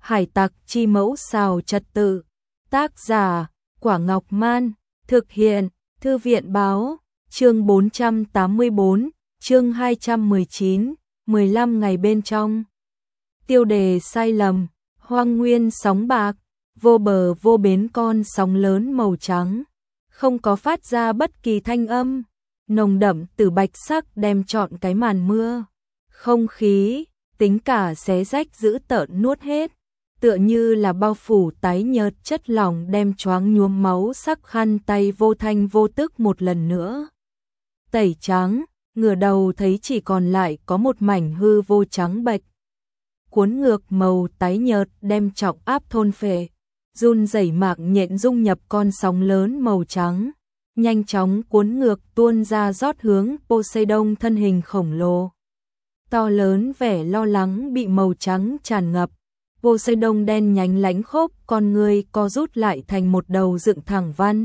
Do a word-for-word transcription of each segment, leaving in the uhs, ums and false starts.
Hải tặc chi mẫu xào trật tự. Tác giả, Quả Ngọc Man. Thực hiện, Thư viện Báo. Chương bốn trăm tám mươi bốn, chương hai trăm mười chín, mười lăm ngày bên trong. Tiêu đề sai lầm, hoang nguyên sóng bạc, vô bờ vô bến con sóng lớn màu trắng, không có phát ra bất kỳ thanh âm, nồng đậm từ bạch sắc đem trọn cái màn mưa. Không khí, tính cả xé rách dữ tợn nuốt hết, tựa như là bao phủ tái nhợt chất lỏng đem choáng nhuốm máu sắc khăn tay vô thanh vô tức một lần nữa. Tẩy trắng, ngửa đầu thấy chỉ còn lại có một mảnh hư vô trắng bệch. Cuốn ngược màu tái nhợt đem trọng áp thôn phệ, run rẩy mạng nhện dung nhập con sóng lớn màu trắng, nhanh chóng cuốn ngược tuôn ra rót hướng Poseidon thân hình khổng lồ. To lớn vẻ lo lắng bị màu trắng tràn ngập, Poseidon đen nhánh lánh khốc, con người co rút lại thành một đầu dựng thẳng văn.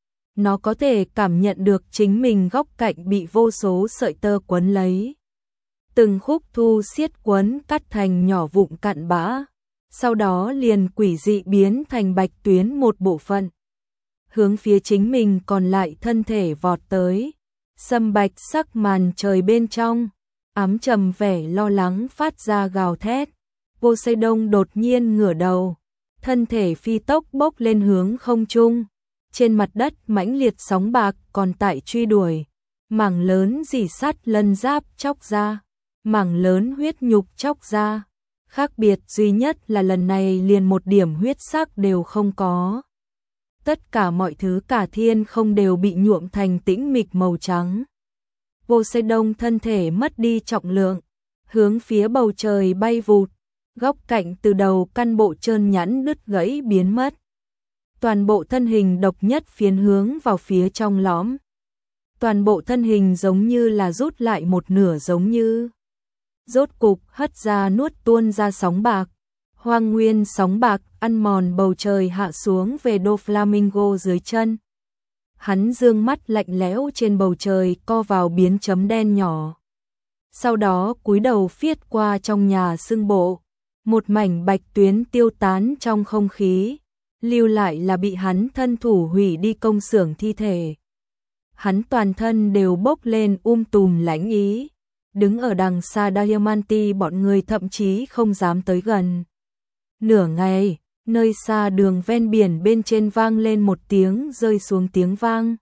Nó có thể cảm nhận được chính mình góc cạnh bị vô số sợi tơ quấn lấy. Từng khúc thu xiết quấn cắt thành nhỏ vụn cặn bã, sau đó liền quỷ dị biến thành bạch tuyến một bộ phận. Hướng phía chính mình còn lại thân thể vọt tới, sâm bạch sắc màn trời bên trong, ám trầm vẻ lo lắng phát ra gào thét. Poseidon đột nhiên ngửa đầu, thân thể phi tốc bốc lên hướng không trung. Trên mặt đất mãnh liệt sóng bạc còn tại truy đuổi, mảng lớn rỉ sắt lân giáp chóc ra, mảng lớn huyết nhục chóc ra. Khác biệt duy nhất là lần này liền một điểm huyết sắc đều không có. Tất cả mọi thứ cả thiên không đều bị nhuộm thành tĩnh mịch màu trắng. Poseidon thân thể mất đi trọng lượng, hướng phía bầu trời bay vụt, góc cạnh từ đầu căn bộ trơn nhẵn đứt gãy biến mất. Toàn bộ thân hình độc nhất phiến hướng vào phía trong lõm. Toàn bộ thân hình giống như là rút lại một nửa, giống như rốt cục hất ra nuốt tuôn ra sóng bạc. Hoang nguyên sóng bạc ăn mòn bầu trời hạ xuống về Doflamingo dưới chân. Hắn dương mắt lạnh lẽo trên bầu trời co vào biến chấm đen nhỏ. Sau đó cúi đầu phiết qua trong nhà xương bộ. Một mảnh bạch tuyến tiêu tán trong không khí, lưu lại là bị hắn thân thủ hủy đi công xưởng thi thể. Hắn toàn thân đều bốc lên um tùm lãnh ý, đứng ở đằng xa Diamante bọn người thậm chí không dám tới gần. Nửa ngày, nơi xa đường ven biển bên trên vang lên một tiếng rơi xuống tiếng vang.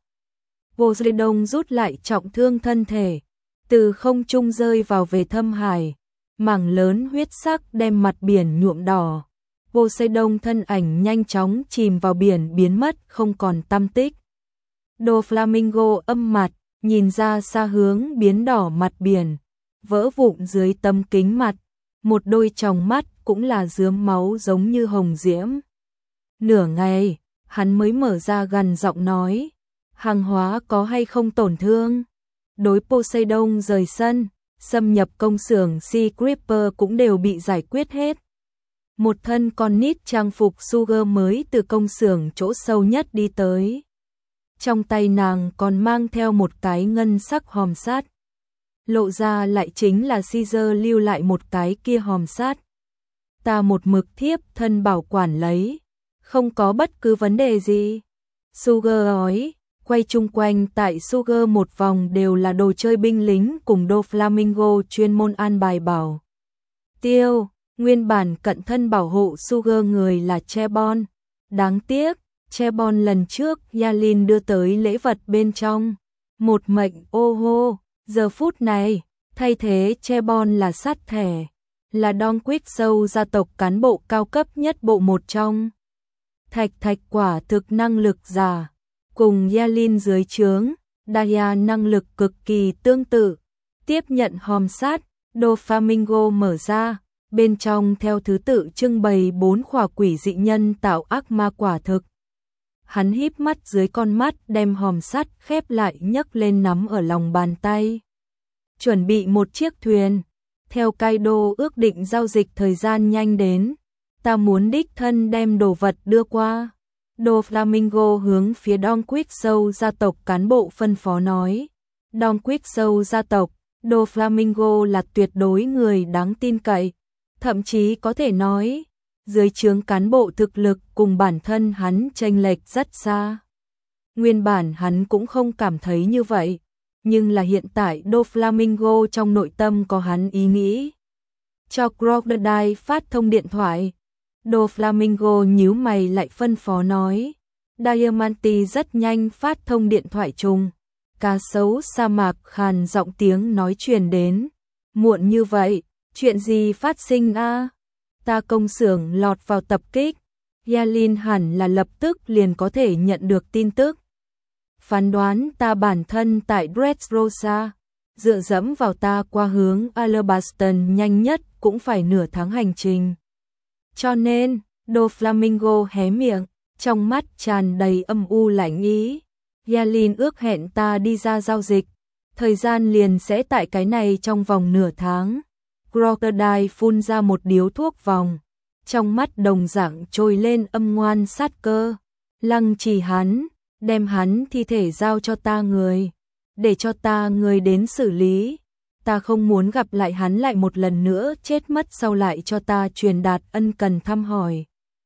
Poseidon rút lại trọng thương thân thể, từ không trung rơi vào về thâm hải, mảng lớn huyết sắc đem mặt biển nhuộm đỏ. Poseidon thân ảnh nhanh chóng chìm vào biển biến mất không còn tăm tích. Doflamingo âm mặt, nhìn ra xa hướng biến đỏ mặt biển, vỡ vụn dưới tấm kính mặt, một đôi tròng mắt cũng là rướm máu giống như hồng diễm. Nửa ngày, hắn mới mở ra gần giọng nói, hàng hóa có hay không tổn thương? Đối Poseidon rời sân, xâm nhập công xưởng Sea Creeper cũng đều bị giải quyết hết. Một thân con nít trang phục Sugar mới từ công xưởng chỗ sâu nhất đi tới. Trong tay nàng còn mang theo một cái ngân sắc hòm sắt. Lộ ra lại chính là Caesar lưu lại một cái kia hòm sắt. Ta một mực thiếp thân bảo quản lấy, không có bất cứ vấn đề gì. Sugar nói, quay chung quanh tại Sugar một vòng đều là đồ chơi binh lính cùng Doflamingo chuyên môn an bài bảo tiêu. Nguyên bản cận thân bảo hộ Sugar người là Chebon. Đáng tiếc, Chebon lần trước Yalin đưa tới lễ vật bên trong một mệnh ô hô, giờ phút này, thay thế Chebon là sát thẻ, là Don Quick-Show gia tộc cán bộ cao cấp nhất bộ một trong. Thạch Thạch quả thực năng lực giả, cùng Yalin dưới trướng, Daya năng lực cực kỳ tương tự. Tiếp nhận hòm sắt, Doflamingo mở ra. Bên trong theo thứ tự trưng bày bốn khỏa quỷ dị nhân tạo ác ma quả thực. Hắn híp mắt dưới con mắt đem hòm sắt khép lại nhấc lên nắm ở lòng bàn tay. Chuẩn bị một chiếc thuyền. Theo Kaido ước định giao dịch thời gian nhanh đến. Ta muốn đích thân đem đồ vật đưa qua. Doflamingo hướng phía Don Quick-Show gia tộc cán bộ phân phó nói. Don Quick-Show gia tộc, Doflamingo là tuyệt đối người đáng tin cậy. Thậm chí có thể nói, dưới trướng cán bộ thực lực cùng bản thân hắn chênh lệch rất xa. Nguyên bản hắn cũng không cảm thấy như vậy, nhưng là hiện tại Doflamingo trong nội tâm có hắn ý nghĩ. Cho Crocodile phát thông điện thoại. Doflamingo nhíu mày lại phân phó nói. Diamante rất nhanh phát thông điện thoại chung. Cá sấu sa mạc khàn giọng tiếng nói truyền đến. Muộn như vậy, chuyện gì phát sinh a? Ta công xưởng lọt vào tập kích. Yalin hẳn là lập tức liền có thể nhận được tin tức. Phán đoán ta bản thân tại Dressrosa, dựa dẫm vào ta qua hướng Alabaston nhanh nhất cũng phải nửa tháng hành trình. Cho nên, Doflamingo hé miệng, trong mắt tràn đầy âm u lạnh ý. Yalin ước hẹn ta đi ra giao dịch, thời gian liền sẽ tại cái này trong vòng nửa tháng. Crocodile phun ra một điếu thuốc vòng, trong mắt đồng dạng trồi lên âm ngoan sát cơ. Lăng Trì hắn, đem hắn thi thể giao cho ta người, để cho ta người đến xử lý. Ta không muốn gặp lại hắn lại một lần nữa chết mất sau lại cho ta truyền đạt ân cần thăm hỏi.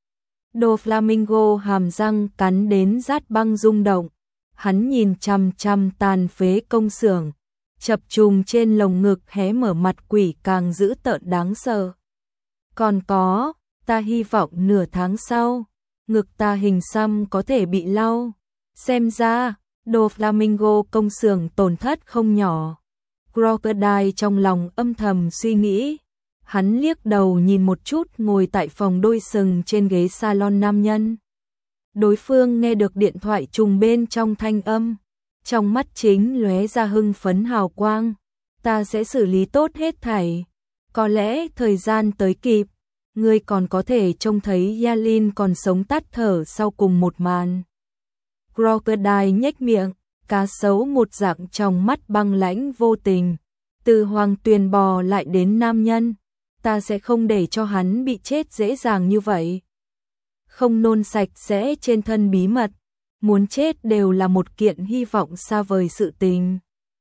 Doflamingo hàm răng cắn đến rát băng rung động, hắn nhìn chằm chằm tàn phế công xưởng, chập trùng trên lồng ngực hé mở mặt quỷ càng dữ tợn đáng sợ. Còn có, ta hy vọng nửa tháng sau, ngực ta hình xăm có thể bị lau. Xem ra, Doflamingo công xưởng tổn thất không nhỏ. Crocodile trong lòng âm thầm suy nghĩ. Hắn liếc đầu nhìn một chút ngồi tại phòng đôi sừng trên ghế salon nam nhân. Đối phương nghe được điện thoại trùng bên trong thanh âm. Trong mắt chính lóe ra hưng phấn hào quang. Ta sẽ xử lý tốt hết thảy. Có lẽ thời gian tới kịp, ngươi còn có thể trông thấy Yalin còn sống tắt thở sau cùng một màn. Crocodile nhếch miệng, cá sấu một dạng trong mắt băng lãnh vô tình. Từ Hoàng Tuyền bò lại đến nam nhân, ta sẽ không để cho hắn bị chết dễ dàng như vậy. Không nôn sạch sẽ trên thân bí mật, muốn chết đều là một kiện hy vọng xa vời sự tình.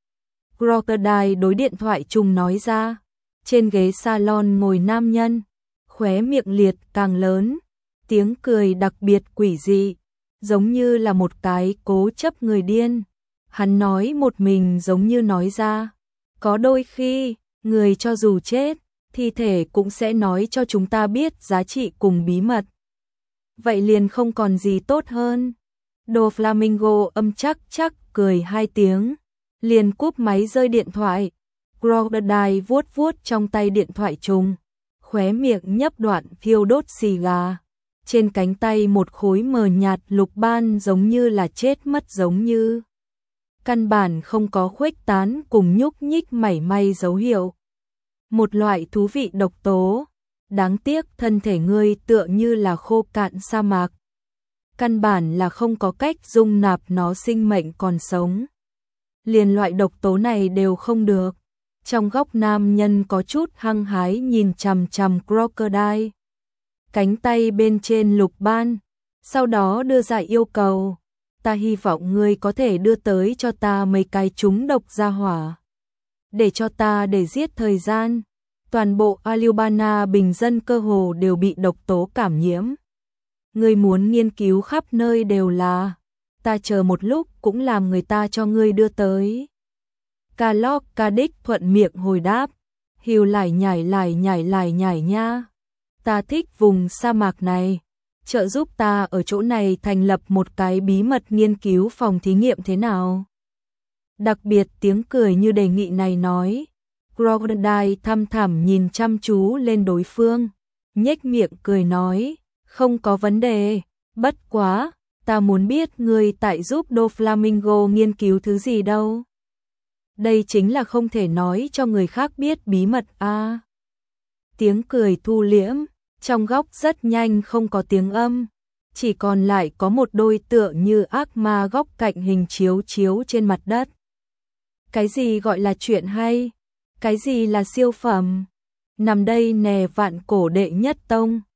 Crocodile đối điện thoại chung nói ra. Trên ghế salon ngồi nam nhân, khóe miệng liệt càng lớn, tiếng cười đặc biệt quỷ dị, giống như là một cái cố chấp người điên. Hắn nói một mình giống như nói ra, có đôi khi, người cho dù chết, thi thể cũng sẽ nói cho chúng ta biết giá trị cùng bí mật. Vậy liền không còn gì tốt hơn. Doflamingo âm chắc chắc cười hai tiếng, liền cúp máy rơi điện thoại. Crocodile vuốt vuốt trong tay điện thoại trùng, khóe miệng nhấp đoạn thiêu đốt xì gà. Trên cánh tay một khối mờ nhạt lục ban giống như là chết mất giống như. Căn bản không có khuếch tán cùng nhúc nhích mảy may dấu hiệu. Một loại thú vị độc tố. Đáng tiếc thân thể ngươi tựa như là khô cạn sa mạc. Căn bản là không có cách dung nạp nó sinh mệnh còn sống. Liền loại độc tố này đều không được. Trong góc nam nhân có chút hăng hái nhìn chằm chằm Crocodile. Cánh tay bên trên lục ban, sau đó đưa ra yêu cầu. Ta hy vọng ngươi có thể đưa tới cho ta mấy cái trúng độc ra hỏa. Để cho ta để giết thời gian. Toàn bộ Alubana bình dân cơ hồ đều bị độc tố cảm nhiễm. Ngươi muốn nghiên cứu khắp nơi đều là. Ta chờ một lúc cũng làm người ta cho ngươi đưa tới. Calog Cadix thuận miệng hồi đáp. Hiu lải nhải lải nhải lải nhải nha. Ta thích vùng sa mạc này. Trợ giúp ta ở chỗ này thành lập một cái bí mật nghiên cứu phòng thí nghiệm thế nào? Đặc biệt tiếng cười như đề nghị này nói. Crocodile thăm thẳm nhìn chăm chú lên đối phương, nhếch miệng cười nói, không có vấn đề, bất quá, ta muốn biết ngươi tại giúp Doflamingo nghiên cứu thứ gì đâu. Đây chính là không thể nói cho người khác biết bí mật a. À. Tiếng cười thu liễm, trong góc rất nhanh không có tiếng âm, chỉ còn lại có một đôi tựa như ác ma góc cạnh hình chiếu chiếu trên mặt đất. Cái gì gọi là chuyện hay? Cái gì là siêu phẩm? Nằm đây nè vạn cổ đệ nhất tông.